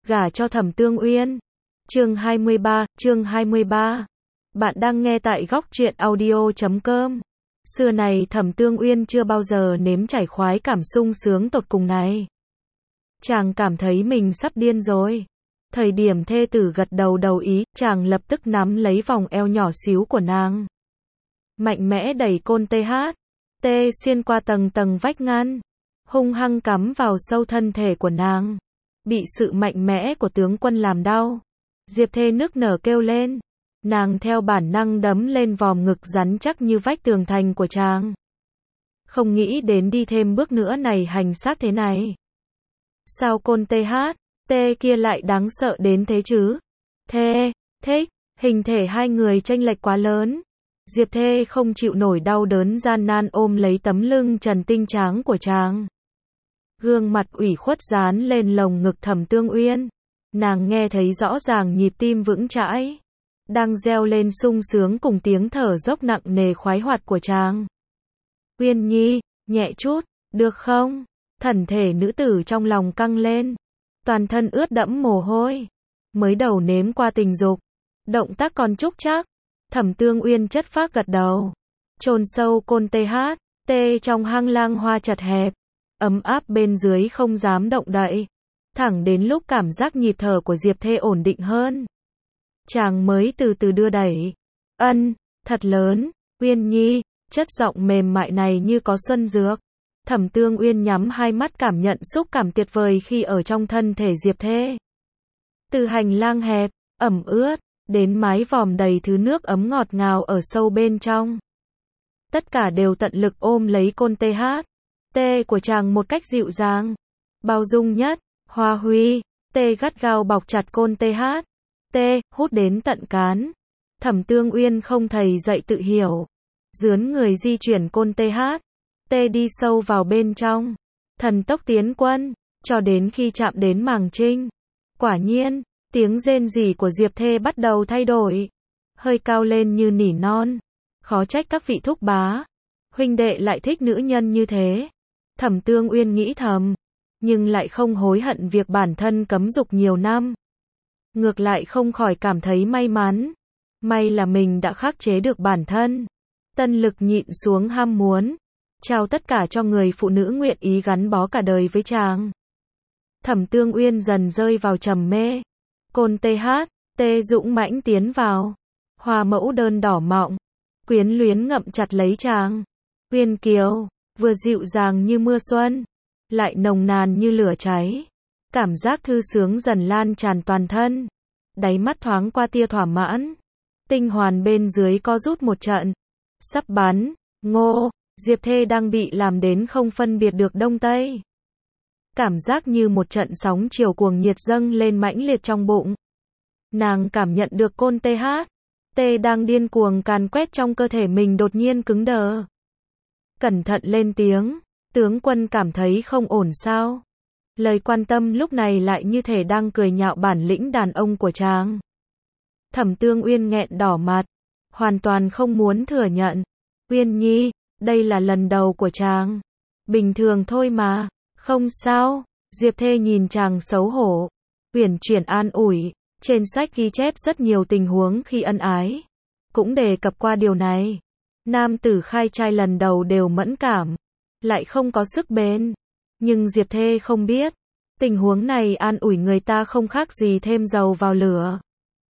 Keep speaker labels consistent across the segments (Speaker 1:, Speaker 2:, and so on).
Speaker 1: gả cho Thẩm Tương Uyên. Chương 23. Bạn đang nghe tại góc truyện audio.com. Xưa này Thẩm Tương Uyên chưa bao giờ nếm trải khoái cảm sung sướng tột cùng này. Chàng cảm thấy mình sắp điên rồi. Thời điểm thê tử gật đầu đồng ý, chàng lập tức nắm lấy vòng eo nhỏ xíu của nàng. Mạnh mẽ đẩy côn THT xuyên qua tầng tầng vách ngăn, hung hăng cắm vào sâu thân thể của nàng. Bị sự mạnh mẽ của tướng quân làm đau, Diệp Thê nức nở kêu lên. Nàng theo bản năng đấm lên vòm ngực rắn chắc như vách tường thành của chàng. Không nghĩ đến đi thêm bước nữa này hành xác thế này. Sao côn THT kia lại đáng sợ đến thế chứ? Thích, hình thể hai người chênh lệch quá lớn. Diệp Thê không chịu nổi đau đớn gian nan ôm lấy tấm lưng trần tinh tráng của chàng. Gương mặt ủy khuất dán lên lồng ngực Thẩm Tương Uyên. Nàng nghe thấy rõ ràng nhịp tim vững chãi đang reo lên sung sướng cùng tiếng thở dốc nặng nề khoái hoạt của chàng. Uyên Nhi, nhẹ chút, được không? Thân thể nữ tử trong lòng căng lên, toàn thân ướt đẫm mồ hôi. Mới đầu nếm qua tình dục, động tác còn trúc trắc. Thẩm Tương Uyên chất phác gật đầu, chôn sâu côn THT trong hang lang hoa chật hẹp, ấm áp bên dưới không dám động đậy. Thẳng đến lúc cảm giác nhịp thở của Diệp Thê ổn định hơn, chàng mới từ từ đưa đẩy. Thật lớn, Uyên Nhi, chất giọng mềm mại này như có xuân dược. Thẩm Tương Uyên nhắm hai mắt cảm nhận xúc cảm tuyệt vời khi ở trong thân thể Diệp Thê. Từ hành lang hẹp, ẩm ướt, đến mái vòm đầy thứ nước ấm ngọt ngào ở sâu bên trong. Tất cả đều tận lực ôm lấy côn THT của chàng một cách dịu dàng, bao dung nhất. Hoa Huy, gắt gao bọc chặt côn THT, hút đến tận cán. Thẩm Tương Uyên không thầy dạy tự hiểu, dướn người di chuyển côn THT đi sâu vào bên trong, thần tốc tiến quân, cho đến khi chạm đến màng trinh. Quả nhiên, tiếng rên rỉ của Diệp Thê bắt đầu thay đổi, hơi cao lên như nỉ non. Khó trách các vị thúc bá, huynh đệ lại thích nữ nhân như thế. Thẩm Tương Uyên nghĩ thầm, nhưng lại không hối hận việc bản thân cấm dục nhiều năm. Ngược lại không khỏi cảm thấy may mắn. May là mình đã khắc chế được bản thân, tân lực nhịn xuống ham muốn, trao tất cả cho người phụ nữ nguyện ý gắn bó cả đời với chàng. Thẩm Tương Uyên dần rơi vào trầm mê. Côn THT dũng mãnh tiến vào, hoa mẫu đơn đỏ mọng, quyến luyến ngậm chặt lấy chàng. Uyên Kiều, vừa dịu dàng như mưa xuân, lại nồng nàn như lửa cháy. Cảm giác thư sướng dần lan tràn toàn thân. Đáy mắt thoáng qua tia thỏa mãn. Tinh hoàn bên dưới co rút một trận. Sắp bắn. Ngô, Diệp Thê đang bị làm đến không phân biệt được đông tây. Cảm giác như một trận sóng chiều cuồng nhiệt dâng lên mãnh liệt trong bụng. Nàng cảm nhận được côn THT đang điên cuồng càn quét trong cơ thể mình đột nhiên cứng đờ. Cẩn thận lên tiếng. Tướng quân cảm thấy không ổn sao? Lời quan tâm lúc này lại như thể đang cười nhạo bản lĩnh đàn ông của chàng. Thẩm Tương Uyên nghẹn đỏ mặt, hoàn toàn không muốn thừa nhận. Uyên Nhi, đây là lần đầu của chàng. Bình thường thôi mà, không sao. Diệp Thê nhìn chàng xấu hổ, uyển chuyển an ủi. Trên sách ghi chép rất nhiều tình huống khi ân ái, cũng đề cập qua điều này. Nam tử khai trai lần đầu đều mẫn cảm, lại không có sức bền. Nhưng Diệp Thê không biết, tình huống này an ủi người ta không khác gì thêm dầu vào lửa.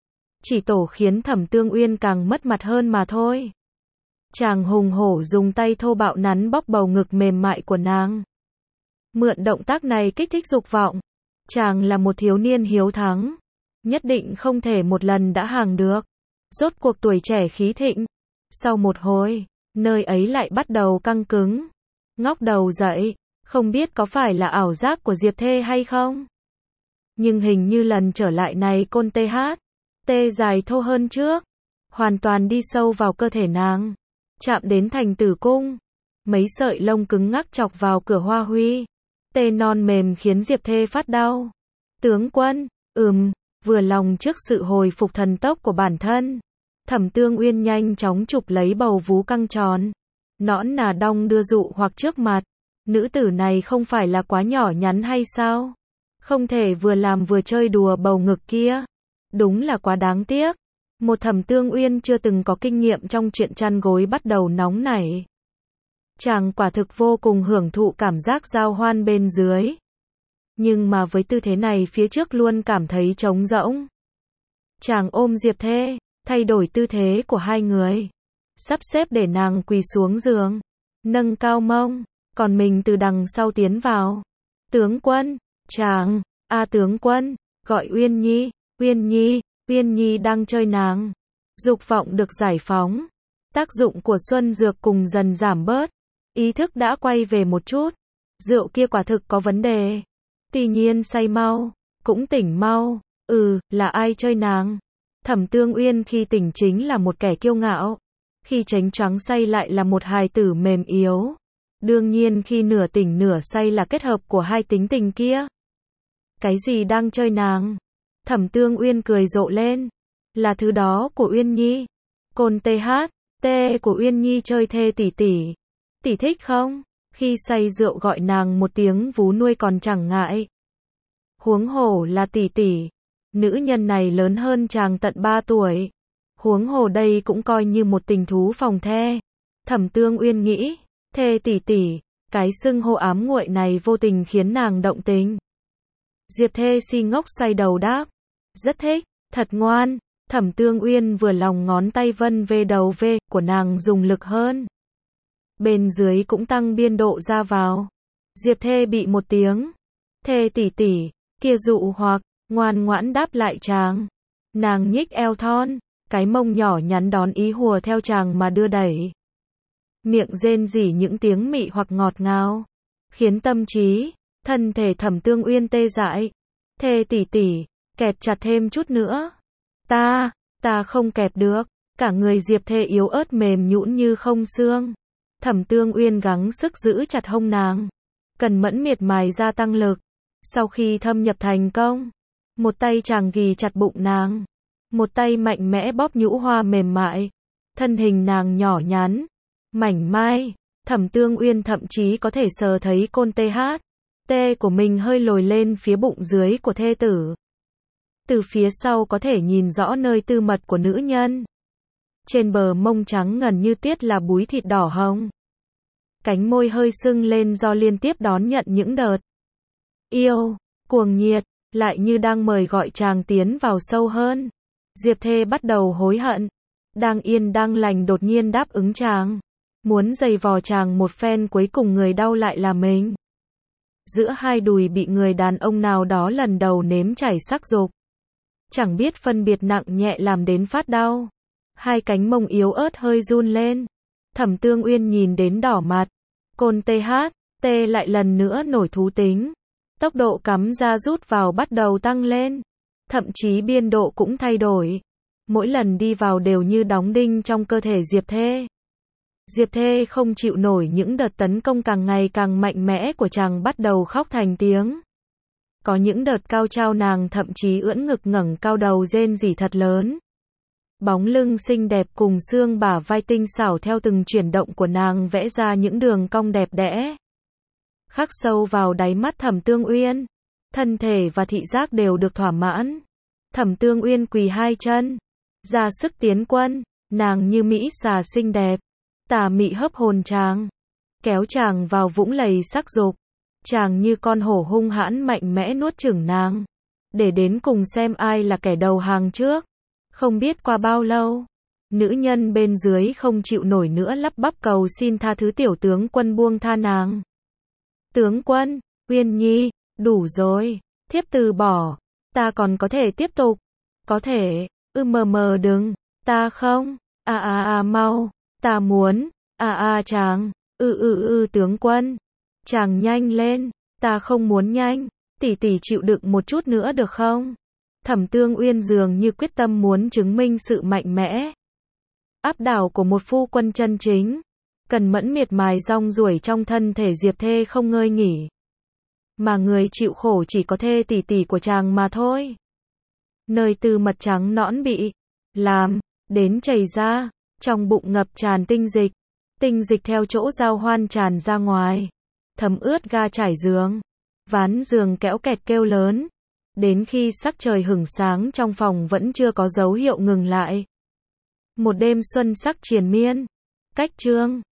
Speaker 1: Chỉ tổ khiến Thẩm Tương Uyên càng mất mặt hơn mà thôi. Chàng hùng hổ dùng tay thô bạo nắn bóp bầu ngực mềm mại của nàng. Mượn động tác này kích thích dục vọng. Chàng là một thiếu niên hiếu thắng, nhất định không thể một lần đã hàng được. Rốt cuộc tuổi trẻ khí thịnh. Sau một hồi, nơi ấy lại bắt đầu căng cứng. Ngóc đầu dậy, không biết có phải là ảo giác của Diệp Thê hay không? Nhưng hình như lần trở lại này côn THT dài thô hơn trước, hoàn toàn đi sâu vào cơ thể nàng, chạm đến thành tử cung. Mấy sợi lông cứng ngắc chọc vào cửa Hoa Huy. Tê non mềm khiến Diệp Thê phát đau. Tướng quân, vừa lòng trước sự hồi phục thần tốc của bản thân, Thẩm Tương Uyên nhanh chóng chụp lấy bầu vú căng tròn, nõn nà đong đưa dụ hoặc trước mặt. Nữ tử này không phải là quá nhỏ nhắn hay sao? Không thể vừa làm vừa chơi đùa bầu ngực kia. Đúng là quá đáng tiếc. Một Thẩm Tương Uyên chưa từng có kinh nghiệm trong chuyện chăn gối bắt đầu nóng nảy. Chàng quả thực vô cùng hưởng thụ cảm giác giao hoan bên dưới. Nhưng mà với tư thế này phía trước luôn cảm thấy trống rỗng. Chàng ôm Diệp Thê, thay đổi tư thế của hai người. Sắp xếp để nàng quỳ xuống giường. Nâng cao mông, còn mình từ đằng sau tiến vào. Tướng quân, chàng, tướng quân, gọi Uyên Nhi, Uyên Nhi, Uyên Nhi đang chơi nàng. Dục vọng được giải phóng. Tác dụng của xuân dược cùng dần giảm bớt. Ý thức đã quay về một chút. Rượu kia quả thực có vấn đề. Tuy nhiên say mau, cũng tỉnh mau. Là ai chơi nàng? Thẩm Tương Uyên khi tỉnh chính là một kẻ kiêu ngạo. Khi chánh choáng say lại là một hài tử mềm yếu. Đương nhiên khi nửa tỉnh nửa say là kết hợp của hai tính tình kia. Cái gì đang chơi nàng? Thẩm Tương Uyên cười rộ lên. Là thứ đó của Uyên Nhi. Côn THT của Uyên Nhi chơi Thê tỷ tỷ. Tỷ thích không? Khi say rượu gọi nàng một tiếng vú nuôi còn chẳng ngại. Huống hồ là tỷ tỷ. Nữ nhân này lớn hơn chàng tận 3 tuổi. Huống hồ đây cũng coi như một tình thú phòng the. Thẩm Tương Uyên nghĩ, Thê tỷ tỷ, cái xưng hô ám nguội này vô tình khiến nàng động tình. Diệp Thê si ngốc xoay đầu đáp, rất thích, thật ngoan. Thẩm Tương Uyên vừa lòng ngón tay vân về đầu V của nàng dùng lực hơn. Bên dưới cũng tăng biên độ ra vào. Diệp Thê bị một tiếng. Thê tỷ tỷ, kia dụ hoặc, ngoan ngoãn đáp lại chàng. Nàng nhích eo thon, cái mông nhỏ nhắn đón ý hùa theo chàng mà đưa đẩy. Miệng rên rỉ những tiếng mị hoặc ngọt ngào, khiến tâm trí, thân thể Thẩm Tương Uyên tê dại. Thê tỷ tỷ, kẹp chặt thêm chút nữa. Ta không kẹp được. Cả người Diệp Thê yếu ớt mềm nhũn như không xương. Thẩm Tương Uyên gắng sức giữ chặt hông nàng. Cần mẫn miệt mài gia tăng lực. Sau khi thâm nhập thành công, một tay chàng ghì chặt bụng nàng. Một tay mạnh mẽ bóp nhũ hoa mềm mại. Thân hình nàng nhỏ nhắn, mảnh mai. Thẩm Tương Uyên thậm chí có thể sờ thấy côn THT của mình hơi lồi lên phía bụng dưới của thê tử. Từ phía sau có thể nhìn rõ nơi tư mật của nữ nhân. Trên bờ mông trắng ngần như tiết là búi thịt đỏ hồng. Cánh môi hơi sưng lên do liên tiếp đón nhận những đợt yêu, cuồng nhiệt, lại như đang mời gọi chàng tiến vào sâu hơn. Diệp Thê bắt đầu hối hận. Đang yên đang lành đột nhiên đáp ứng chàng. Muốn giày vò chàng một phen cuối cùng người đau lại là mình. Giữa hai đùi bị người đàn ông nào đó lần đầu nếm chảy sắc dục. Chẳng biết phân biệt nặng nhẹ làm đến phát đau. Hai cánh mông yếu ớt hơi run lên. Thẩm Tương Uyên nhìn đến đỏ mặt. Côn THT lại lần nữa nổi thú tính. Tốc độ cắm ra rút vào bắt đầu tăng lên. Thậm chí biên độ cũng thay đổi. Mỗi lần đi vào đều như đóng đinh trong cơ thể Diệp Thê. Diệp Thê không chịu nổi những đợt tấn công càng ngày càng mạnh mẽ của chàng, bắt đầu khóc thành tiếng. Có những đợt cao trao nàng thậm chí ưỡn ngực ngẩng cao đầu rên rỉ thật lớn. Bóng lưng xinh đẹp cùng xương bả vai tinh xảo theo từng chuyển động của nàng vẽ ra những đường cong đẹp đẽ. Khắc sâu vào đáy mắt Thẩm Tương Uyên. Thân thể và thị giác đều được thỏa mãn. Thẩm Tương Uyên quỳ hai chân. Ra sức tiến quân. Nàng như mỹ xà xinh đẹp. Tà mị hấp hồn chàng. Kéo chàng vào vũng lầy sắc dục. Chàng như con hổ hung hãn mạnh mẽ nuốt chửng nàng. Để đến cùng xem ai là kẻ đầu hàng trước. Không biết qua bao lâu, nữ nhân bên dưới không chịu nổi nữa lắp bắp cầu xin tha thứ tiểu tướng quân buông tha nàng. Tướng quân, Uyên Nhi, đủ rồi, thiếp từ bỏ, ta còn có thể tiếp tục. Có thể, đừng, ta không, mau, ta muốn, chàng, tướng quân, chàng nhanh lên, ta không muốn nhanh, tỷ tỷ chịu đựng một chút nữa được không? Thẩm Tương Uyên dường như quyết tâm muốn chứng minh sự mạnh mẽ, áp đảo của một phu quân chân chính. Cần mẫn miệt mài rong ruổi trong thân thể Diệp Thê không ngơi nghỉ. Mà người chịu khổ chỉ có Thê tỷ tỷ của chàng mà thôi. Nơi tư mật trắng nõn bị làm đến chảy ra, trong bụng ngập tràn tinh dịch theo chỗ giao hoan tràn ra ngoài, thấm ướt ga trải giường. Ván giường kéo kẹt kêu lớn. Đến khi sắc trời hửng sáng trong phòng vẫn chưa có dấu hiệu ngừng lại. Một đêm xuân sắc triền miên. Cách chương